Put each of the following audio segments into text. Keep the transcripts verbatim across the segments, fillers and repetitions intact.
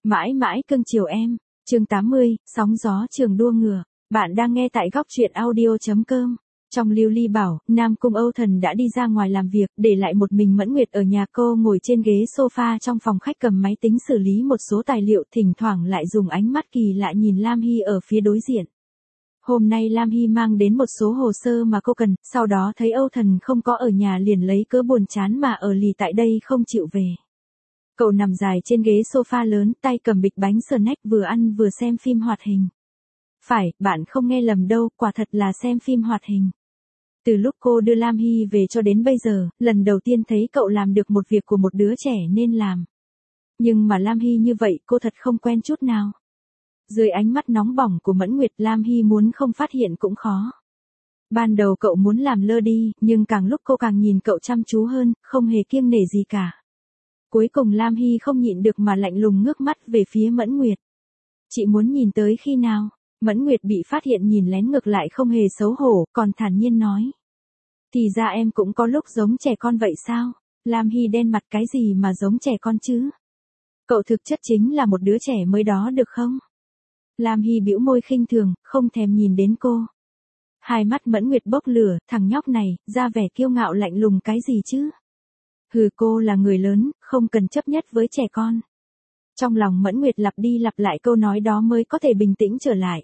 Mãi mãi cưng chiều em. Chương tám mươi, sóng gió trường đua ngựa. Bạn đang nghe tại góc truyện audio chấm com. Trong lưu ly bảo, Nam Cung Âu Thần đã đi ra ngoài làm việc, để lại một mình Mẫn Nguyệt ở nhà cô ngồi trên ghế sofa trong phòng khách cầm máy tính xử lý một số tài liệu, thỉnh thoảng lại dùng ánh mắt kỳ lạ nhìn Lam Hy ở phía đối diện. Hôm nay Lam Hy mang đến một số hồ sơ mà cô cần, sau đó thấy Âu Thần không có ở nhà liền lấy cớ buồn chán mà ở lì tại đây không chịu về. Cậu nằm dài trên ghế sofa lớn, tay cầm bịch bánh snack vừa ăn vừa xem phim hoạt hình. Phải, bạn không nghe lầm đâu, quả thật là xem phim hoạt hình. Từ lúc cô đưa Lam Hy về cho đến bây giờ, lần đầu tiên thấy cậu làm được một việc của một đứa trẻ nên làm. Nhưng mà Lam Hy như vậy cô thật không quen chút nào. Dưới ánh mắt nóng bỏng của Mẫn Nguyệt, Lam Hy muốn không phát hiện cũng khó. Ban đầu cậu muốn làm lơ đi, nhưng càng lúc cô càng nhìn cậu chăm chú hơn, không hề kiêng nể gì cả. Cuối cùng Lam Hy không nhịn được mà lạnh lùng ngước mắt về phía Mẫn Nguyệt. Chị muốn nhìn tới khi nào? Mẫn Nguyệt bị phát hiện nhìn lén ngược lại không hề xấu hổ, còn thản nhiên nói. Thì ra em cũng có lúc giống trẻ con vậy sao? Lam Hy đen mặt, cái gì mà giống trẻ con chứ? Cậu thực chất chính là một đứa trẻ mới đó được không? Lam Hy bĩu môi khinh thường, không thèm nhìn đến cô. Hai mắt Mẫn Nguyệt bốc lửa, thằng nhóc này, ra vẻ kiêu ngạo lạnh lùng cái gì chứ? Hừ, cô là người lớn, không cần chấp nhất với trẻ con. Trong lòng Mẫn Nguyệt lặp đi lặp lại câu nói đó mới có thể bình tĩnh trở lại.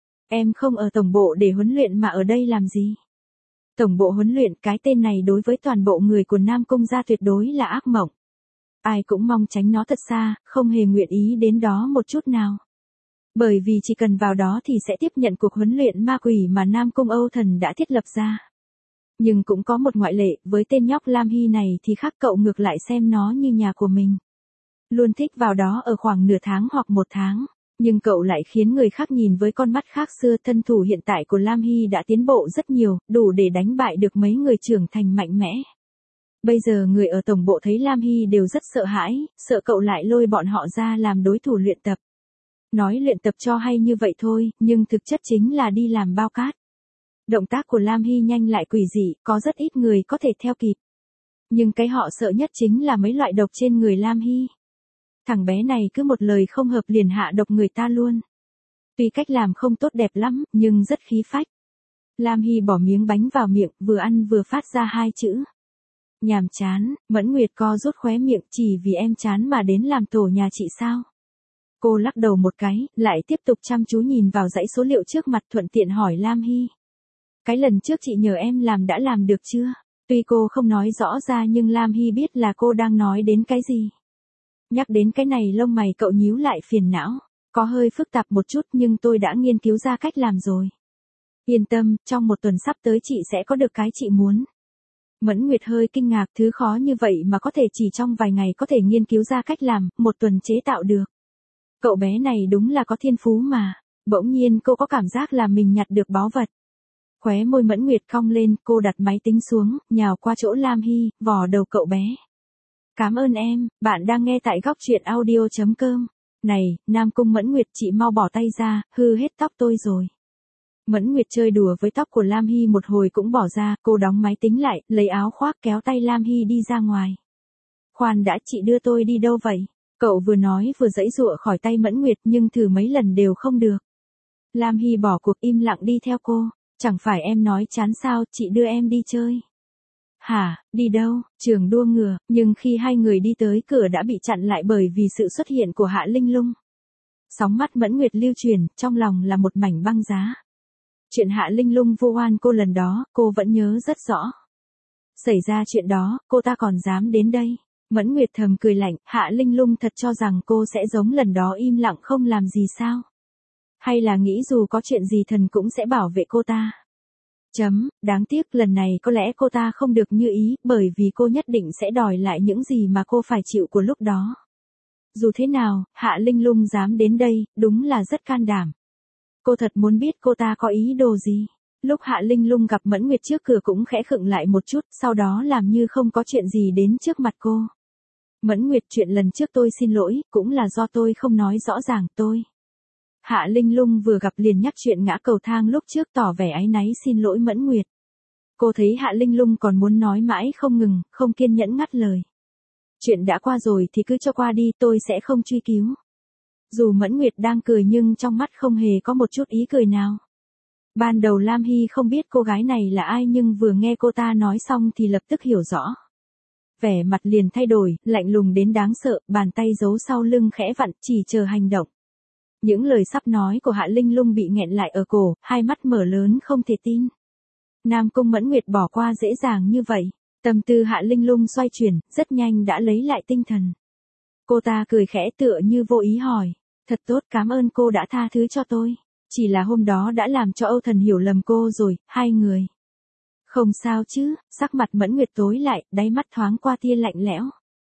Em không ở tổng bộ để huấn luyện mà ở đây làm gì? Tổng bộ huấn luyện, cái tên này đối với toàn bộ người của Nam Cung gia tuyệt đối là ác mộng. Ai cũng mong tránh nó thật xa, không hề nguyện ý đến đó một chút nào. Bởi vì chỉ cần vào đó thì sẽ tiếp nhận cuộc huấn luyện ma quỷ mà Nam Cung Âu Thần đã thiết lập ra. Nhưng cũng có một ngoại lệ, với tên nhóc Lam Hy này thì khác, cậu ngược lại xem nó như nhà của mình. Luôn thích vào đó ở khoảng nửa tháng hoặc một tháng. Nhưng cậu lại khiến người khác nhìn với con mắt khác xưa. Thân thủ hiện tại của Lam Hy đã tiến bộ rất nhiều, đủ để đánh bại được mấy người trưởng thành mạnh mẽ. Bây giờ người ở tổng bộ thấy Lam Hy đều rất sợ hãi, sợ cậu lại lôi bọn họ ra làm đối thủ luyện tập. Nói luyện tập cho hay như vậy thôi, nhưng thực chất chính là đi làm bao cát. Động tác của Lam Hy nhanh lại quỷ dị, có rất ít người có thể theo kịp. Nhưng cái họ sợ nhất chính là mấy loại độc trên người Lam Hy. Thằng bé này cứ một lời không hợp liền hạ độc người ta luôn. Tuy cách làm không tốt đẹp lắm, nhưng rất khí phách. Lam Hy bỏ miếng bánh vào miệng, vừa ăn vừa phát ra hai chữ. Nhàm chán. Mẫn Nguyệt co rút khóe miệng, chỉ vì em chán mà đến làm tổ nhà chị sao? Cô lắc đầu một cái, lại tiếp tục chăm chú nhìn vào dãy số liệu trước mặt, thuận tiện hỏi Lam Hy. Cái lần trước chị nhờ em làm đã làm được chưa? Tuy cô không nói rõ ra nhưng Lam Hy biết là cô đang nói đến cái gì. Nhắc đến cái này lông mày cậu nhíu lại phiền não. Có hơi phức tạp một chút nhưng tôi đã nghiên cứu ra cách làm rồi. Yên tâm, trong một tuần sắp tới chị sẽ có được cái chị muốn. Mẫn Nguyệt hơi kinh ngạc, thứ khó như vậy mà có thể chỉ trong vài ngày có thể nghiên cứu ra cách làm, một tuần chế tạo được. Cậu bé này đúng là có thiên phú mà. Bỗng nhiên cô có cảm giác là mình nhặt được báu vật. Khóe môi Mẫn Nguyệt cong lên, cô đặt máy tính xuống, nhào qua chỗ Lam Hy, vò đầu cậu bé. Cảm ơn em, bạn đang nghe tại góc truyện audio chấm com. Này, Nam Cung Mẫn Nguyệt, chị mau bỏ tay ra, hư hết tóc tôi rồi. Mẫn Nguyệt chơi đùa với tóc của Lam Hy một hồi cũng bỏ ra, cô đóng máy tính lại, lấy áo khoác kéo tay Lam Hy đi ra ngoài. Khoan đã, chị đưa tôi đi đâu vậy? Cậu vừa nói vừa giãy giụa khỏi tay Mẫn Nguyệt nhưng thử mấy lần đều không được. Lam Hy bỏ cuộc im lặng đi theo cô. Chẳng phải em nói chán sao, chị đưa em đi chơi. Hả, đi đâu? Trường đua ngựa, nhưng khi hai người đi tới cửa đã bị chặn lại bởi vì sự xuất hiện của Hạ Linh Lung. Sóng mắt Mẫn Nguyệt lưu truyền, trong lòng là một mảnh băng giá. Chuyện Hạ Linh Lung vu oan cô lần đó, cô vẫn nhớ rất rõ. Xảy ra chuyện đó, cô ta còn dám đến đây. Mẫn Nguyệt thầm cười lạnh, Hạ Linh Lung thật cho rằng cô sẽ giống lần đó im lặng không làm gì sao? Hay là nghĩ dù có chuyện gì thần cũng sẽ bảo vệ cô ta? Chấm, đáng tiếc lần này có lẽ cô ta không được như ý, bởi vì cô nhất định sẽ đòi lại những gì mà cô phải chịu của lúc đó. Dù thế nào, Hạ Linh Lung dám đến đây, đúng là rất can đảm. Cô thật muốn biết cô ta có ý đồ gì. Lúc Hạ Linh Lung gặp Mẫn Nguyệt trước cửa cũng khẽ khựng lại một chút, sau đó làm như không có chuyện gì đến trước mặt cô. Mẫn Nguyệt, chuyện lần trước tôi xin lỗi, cũng là do tôi không nói rõ ràng tôi. Hạ Linh Lung vừa gặp liền nhắc chuyện ngã cầu thang lúc trước, tỏ vẻ áy náy xin lỗi Mẫn Nguyệt. Cô thấy Hạ Linh Lung còn muốn nói mãi không ngừng, không kiên nhẫn ngắt lời. Chuyện đã qua rồi thì cứ cho qua đi, tôi sẽ không truy cứu. Dù Mẫn Nguyệt đang cười nhưng trong mắt không hề có một chút ý cười nào. Ban đầu Lam Hy không biết cô gái này là ai nhưng vừa nghe cô ta nói xong thì lập tức hiểu rõ. Vẻ mặt liền thay đổi, lạnh lùng đến đáng sợ, bàn tay giấu sau lưng khẽ vặn, chỉ chờ hành động. Những lời sắp nói của Hạ Linh Lung bị nghẹn lại ở cổ, hai mắt mở lớn không thể tin. Nam Cung Mẫn Nguyệt bỏ qua dễ dàng như vậy. Tâm tư Hạ Linh Lung xoay chuyển, rất nhanh đã lấy lại tinh thần. Cô ta cười khẽ tựa như vô ý hỏi. Thật tốt, cảm ơn cô đã tha thứ cho tôi. Chỉ là hôm đó đã làm cho Âu Thần hiểu lầm cô rồi, hai người. Không sao chứ, sắc mặt Mẫn Nguyệt tối lại, đáy mắt thoáng qua tia lạnh lẽo.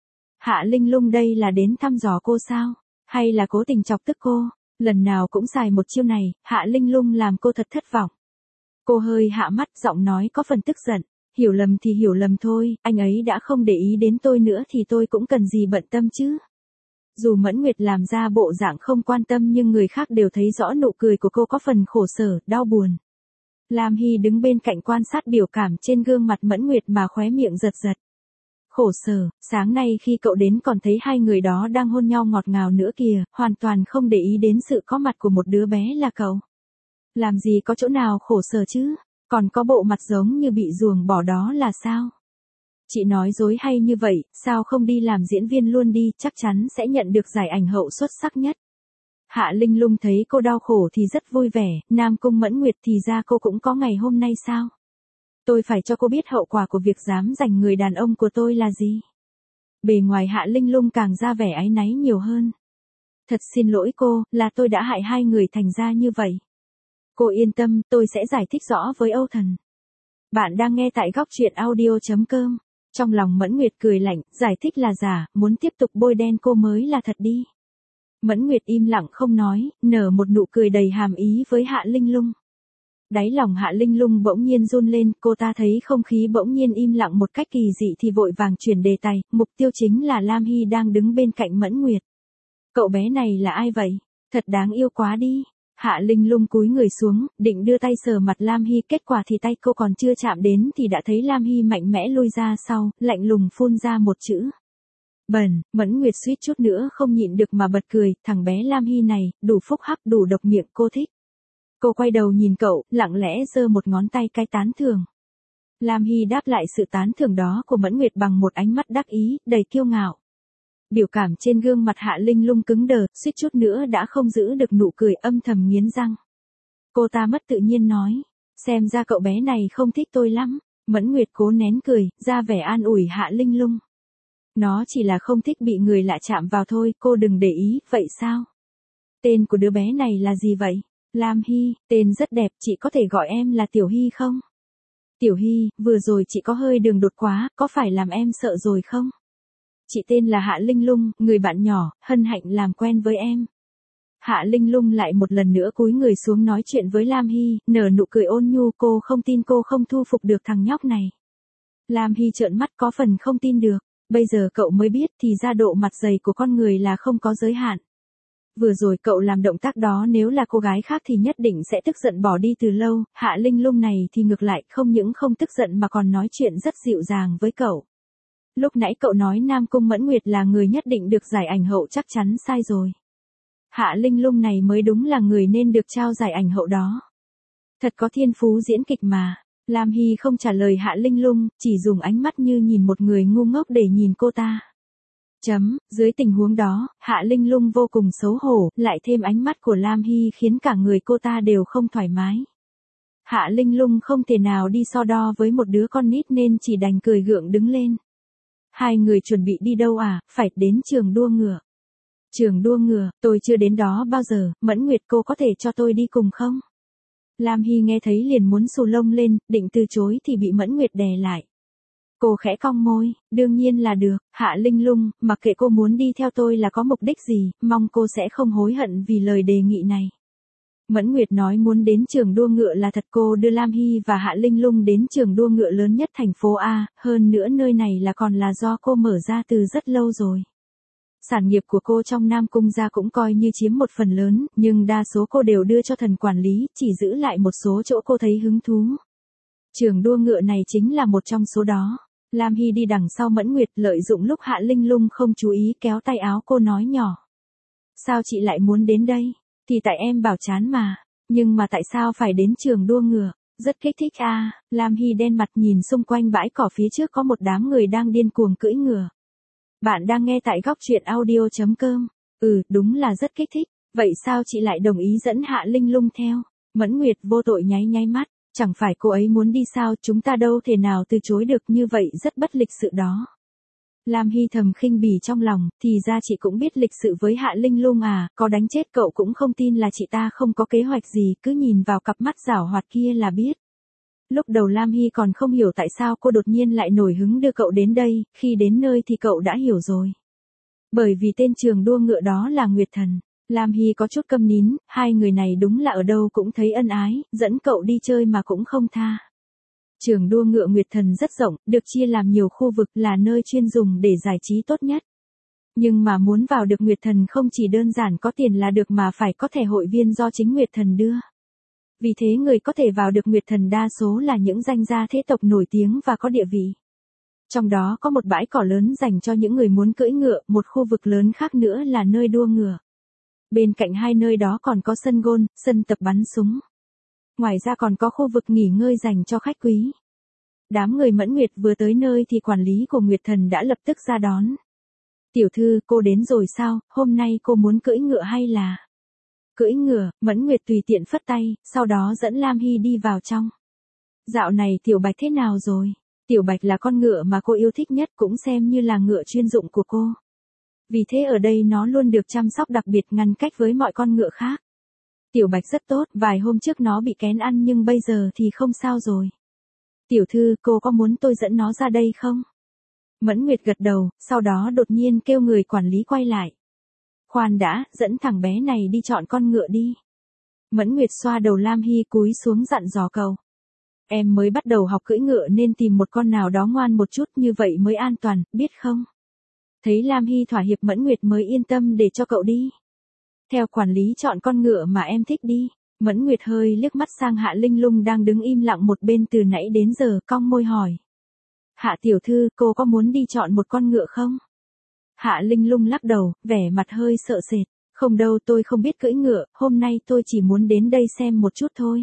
Hạ Linh Lung đây là đến thăm dò cô sao? Hay là cố tình chọc tức cô? Lần nào cũng xài một chiêu này, Hạ Linh Lung làm cô thật thất vọng. Cô hơi hạ mắt, giọng nói có phần tức giận. Hiểu lầm thì hiểu lầm thôi, anh ấy đã không để ý đến tôi nữa thì tôi cũng cần gì bận tâm chứ. Dù Mẫn Nguyệt làm ra bộ dạng không quan tâm nhưng người khác đều thấy rõ nụ cười của cô có phần khổ sở, đau buồn. Lam Hy đứng bên cạnh quan sát biểu cảm trên gương mặt Mẫn Nguyệt mà khóe miệng giật giật. Khổ sở, sáng nay khi cậu đến còn thấy hai người đó đang hôn nhau ngọt ngào nữa kìa, hoàn toàn không để ý đến sự có mặt của một đứa bé là cậu. Làm gì có chỗ nào khổ sở chứ, còn có bộ mặt giống như bị ruồng bỏ đó là sao? Chị nói dối hay như vậy, sao không đi làm diễn viên luôn đi, chắc chắn sẽ nhận được giải ảnh hậu xuất sắc nhất. Hạ Linh Lung thấy cô đau khổ thì rất vui vẻ, Nam Cung Mẫn Nguyệt thì ra cô cũng có ngày hôm nay sao? Tôi phải cho cô biết hậu quả của việc dám giành người đàn ông của tôi là gì. Bề ngoài Hạ Linh Lung càng ra vẻ áy náy nhiều hơn. Thật xin lỗi cô, là tôi đã hại hai người thành ra như vậy. Cô yên tâm, tôi sẽ giải thích rõ với Âu Thần. Bạn đang nghe tại góc truyện audio.com. Trong lòng Mẫn Nguyệt cười lạnh, giải thích là giả, muốn tiếp tục bôi đen cô mới là thật đi. Mẫn Nguyệt im lặng không nói, nở một nụ cười đầy hàm ý với Hạ Linh Lung. Đáy lòng Hạ Linh Lung bỗng nhiên run lên, cô ta thấy không khí bỗng nhiên im lặng một cách kỳ dị thì vội vàng chuyển đề tài, mục tiêu chính là Lam Hy đang đứng bên cạnh Mẫn Nguyệt. Cậu bé này là ai vậy? Thật đáng yêu quá đi. Hạ Linh Lung cúi người xuống, định đưa tay sờ mặt Lam Hy, kết quả thì tay cô còn chưa chạm đến thì đã thấy Lam Hy mạnh mẽ lui ra sau, lạnh lùng phun ra một chữ. Bẩn. Mẫn Nguyệt suýt chút nữa không nhịn được mà bật cười, thằng bé Lam Hy này, đủ phúc hắc đủ độc miệng, cô thích. Cô quay đầu nhìn cậu, lặng lẽ giơ một ngón tay cái tán thưởng. Lam Hy đáp lại sự tán thưởng đó của Mẫn Nguyệt bằng một ánh mắt đắc ý, đầy kiêu ngạo. Biểu cảm trên gương mặt Hạ Linh Lung cứng đờ, suýt chút nữa đã không giữ được nụ cười, âm thầm nghiến răng. Cô ta mất tự nhiên nói, xem ra cậu bé này không thích tôi lắm. Mẫn Nguyệt cố nén cười, ra vẻ an ủi Hạ Linh Lung. Nó chỉ là không thích bị người lạ chạm vào thôi, cô đừng để ý, vậy sao? Tên của đứa bé này là gì vậy? Lam Hy, tên rất đẹp, chị có thể gọi em là Tiểu Hy không? Tiểu Hy, vừa rồi chị có hơi đường đột quá, có phải làm em sợ rồi không? Chị tên là Hạ Linh Lung, người bạn nhỏ, hân hạnh làm quen với em. Hạ Linh Lung lại một lần nữa cúi người xuống nói chuyện với Lam Hy, nở nụ cười ôn nhu, cô không tin cô không thu phục được thằng nhóc này. Lam Hy trợn mắt có phần không tin được, bây giờ cậu mới biết thì ra độ mặt dày của con người là không có giới hạn. Vừa rồi cậu làm động tác đó nếu là cô gái khác thì nhất định sẽ tức giận bỏ đi từ lâu, Hạ Linh Lung này thì ngược lại không những không tức giận mà còn nói chuyện rất dịu dàng với cậu. Lúc nãy cậu nói Nam Cung Mẫn Nguyệt là người nhất định được giải ảnh hậu, chắc chắn sai rồi. Hạ Linh Lung này mới đúng là người nên được trao giải ảnh hậu đó. Thật có thiên phú diễn kịch mà. Lam Hy không trả lời Hạ Linh Lung, chỉ dùng ánh mắt như nhìn một người ngu ngốc để nhìn cô ta. Chấm, dưới tình huống đó, Hạ Linh Lung vô cùng xấu hổ, lại thêm ánh mắt của Lam Hy khiến cả người cô ta đều không thoải mái. Hạ Linh Lung không thể nào đi so đo với một đứa con nít nên chỉ đành cười gượng đứng lên. Hai người chuẩn bị đi đâu à? Phải đến trường đua ngựa. Trường đua ngựa, tôi chưa đến đó bao giờ, Mẫn Nguyệt cô có thể cho tôi đi cùng không? Lam Hy nghe thấy liền muốn xù lông lên, định từ chối thì bị Mẫn Nguyệt đè lại. Cô khẽ cong môi, đương nhiên là được, Hạ Linh Lung, mặc kệ cô muốn đi theo tôi là có mục đích gì, mong cô sẽ không hối hận vì lời đề nghị này. Mẫn Nguyệt nói muốn đến trường đua ngựa là thật, cô đưa Lam Hy và Hạ Linh Lung đến trường đua ngựa lớn nhất thành phố A, hơn nữa nơi này là còn là do cô mở ra từ rất lâu rồi. Sản nghiệp của cô trong Nam Cung gia cũng coi như chiếm một phần lớn, nhưng đa số cô đều đưa cho thần quản lý, chỉ giữ lại một số chỗ cô thấy hứng thú. Trường đua ngựa này chính là một trong số đó. Lam Hy đi đằng sau Mẫn Nguyệt, lợi dụng lúc Hạ Linh Lung không chú ý kéo tay áo cô nói nhỏ. Sao chị lại muốn đến đây? Thì tại em bảo chán mà. Nhưng mà tại sao phải đến trường đua ngựa? Rất kích thích à, Lam Hy đen mặt nhìn xung quanh bãi cỏ phía trước có một đám người đang điên cuồng cưỡi ngựa. Bạn đang nghe tại góc truyện audio.com. Ừ, đúng là rất kích thích. Vậy sao chị lại đồng ý dẫn Hạ Linh Lung theo? Mẫn Nguyệt vô tội nháy nháy mắt. Chẳng phải cô ấy muốn đi sao, chúng ta đâu thể nào từ chối được, như vậy rất bất lịch sự đó. Lam Hy thầm khinh bỉ trong lòng, thì ra chị cũng biết lịch sự với Hạ Linh Lung à, có đánh chết cậu cũng không tin là chị ta không có kế hoạch gì, cứ nhìn vào cặp mắt giảo hoạt kia là biết. Lúc đầu Lam Hy còn không hiểu tại sao cô đột nhiên lại nổi hứng đưa cậu đến đây, khi đến nơi thì cậu đã hiểu rồi. Bởi vì tên trường đua ngựa đó là Nguyệt Thần. Lam Hy có chút câm nín, hai người này đúng là ở đâu cũng thấy ân ái, dẫn cậu đi chơi mà cũng không tha. Trường đua ngựa Nguyệt Thần rất rộng, được chia làm nhiều khu vực, là nơi chuyên dùng để giải trí tốt nhất. Nhưng mà muốn vào được Nguyệt Thần không chỉ đơn giản có tiền là được mà phải có thẻ hội viên do chính Nguyệt Thần đưa. Vì thế người có thể vào được Nguyệt Thần đa số là những danh gia thế tộc nổi tiếng và có địa vị. Trong đó có một bãi cỏ lớn dành cho những người muốn cưỡi ngựa, một khu vực lớn khác nữa là nơi đua ngựa. Bên cạnh hai nơi đó còn có sân golf, sân tập bắn súng. Ngoài ra còn có khu vực nghỉ ngơi dành cho khách quý. Đám người Mẫn Nguyệt vừa tới nơi thì quản lý của Nguyệt Thần đã lập tức ra đón. Tiểu thư, cô đến rồi sao, hôm nay cô muốn cưỡi ngựa hay là... Cưỡi ngựa, Mẫn Nguyệt tùy tiện phất tay, sau đó dẫn Lam Hy đi vào trong. Dạo này Tiểu Bạch thế nào rồi? Tiểu Bạch là con ngựa mà cô yêu thích nhất, cũng xem như là ngựa chuyên dụng của cô. Vì thế ở đây nó luôn được chăm sóc đặc biệt, ngăn cách với mọi con ngựa khác. Tiểu Bạch rất tốt, vài hôm trước nó bị kén ăn nhưng bây giờ thì không sao rồi. Tiểu thư, cô có muốn tôi dẫn nó ra đây không? Mẫn Nguyệt gật đầu, sau đó đột nhiên kêu người quản lý quay lại. Khoan đã, dẫn thằng bé này đi chọn con ngựa đi. Mẫn Nguyệt xoa đầu Lam Hy cúi xuống dặn dò cậu. Em mới bắt đầu học cưỡi ngựa nên tìm một con nào đó ngoan một chút, như vậy mới an toàn, biết không? Thấy Lam Hy thỏa hiệp, Mẫn Nguyệt mới yên tâm để cho cậu đi. Theo quản lý chọn con ngựa mà em thích đi. Mẫn Nguyệt hơi liếc mắt sang Hạ Linh Lung đang đứng im lặng một bên từ nãy đến giờ, cong môi hỏi. Hạ tiểu thư, cô có muốn đi chọn một con ngựa không? Hạ Linh Lung lắc đầu, vẻ mặt hơi sợ sệt. Không đâu, tôi không biết cưỡi ngựa, hôm nay tôi chỉ muốn đến đây xem một chút thôi.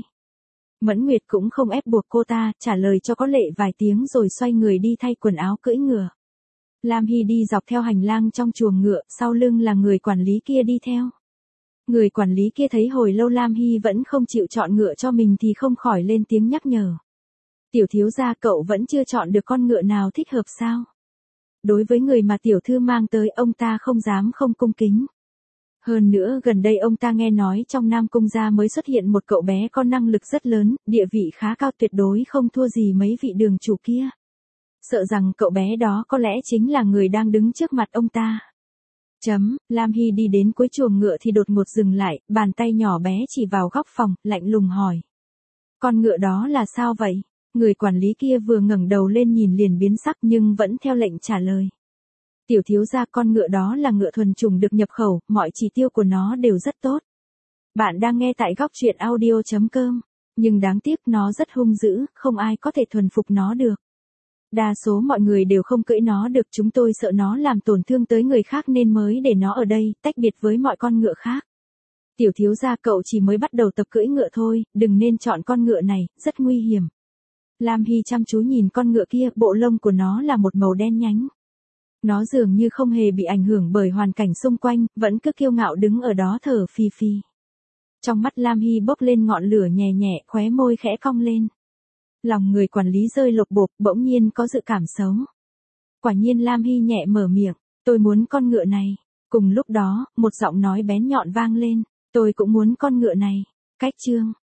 Mẫn Nguyệt cũng không ép buộc cô ta, trả lời cho có lệ vài tiếng rồi xoay người đi thay quần áo cưỡi ngựa. Lam Hy đi dọc theo hành lang trong chuồng ngựa, sau lưng là người quản lý kia đi theo. Người quản lý kia thấy hồi lâu Lam Hy vẫn không chịu chọn ngựa cho mình thì không khỏi lên tiếng nhắc nhở. Tiểu thiếu gia, cậu vẫn chưa chọn được con ngựa nào thích hợp sao? Đối với người mà tiểu thư mang tới, ông ta không dám không cung kính. Hơn nữa gần đây ông ta nghe nói trong Nam Cung gia mới xuất hiện một cậu bé có năng lực rất lớn, địa vị khá cao, tuyệt đối không thua gì mấy vị đường chủ kia. Sợ rằng cậu bé đó có lẽ chính là người đang đứng trước mặt ông ta. Chấm, Lam Hy đi đến cuối chuồng ngựa thì đột ngột dừng lại, bàn tay nhỏ bé chỉ vào góc phòng, lạnh lùng hỏi. Con ngựa đó là sao vậy? Người quản lý kia vừa ngẩng đầu lên nhìn liền biến sắc nhưng vẫn theo lệnh trả lời. Tiểu thiếu gia, con ngựa đó là ngựa thuần chủng được nhập khẩu, mọi chỉ tiêu của nó đều rất tốt. Bạn đang nghe tại góc truyện audio.com, nhưng đáng tiếc nó rất hung dữ, không ai có thể thuần phục nó được. Đa số mọi người đều không cưỡi nó được, chúng tôi sợ nó làm tổn thương tới người khác nên mới để nó ở đây, tách biệt với mọi con ngựa khác. Tiểu thiếu gia, cậu chỉ mới bắt đầu tập cưỡi ngựa thôi, đừng nên chọn con ngựa này, rất nguy hiểm. Lam Hy chăm chú nhìn con ngựa kia, bộ lông của nó là một màu đen nhánh. Nó dường như không hề bị ảnh hưởng bởi hoàn cảnh xung quanh, vẫn cứ kiêu ngạo đứng ở đó thở phì phì. Trong mắt Lam Hy bốc lên ngọn lửa nhẹ nhẹ, khóe môi khẽ cong lên. Lòng người quản lý rơi lột bột, bỗng nhiên có dự cảm xấu. Quả nhiên Lam Hy nhẹ mở miệng, tôi muốn con ngựa này. Cùng lúc đó, một giọng nói bén nhọn vang lên, tôi cũng muốn con ngựa này. Cách chương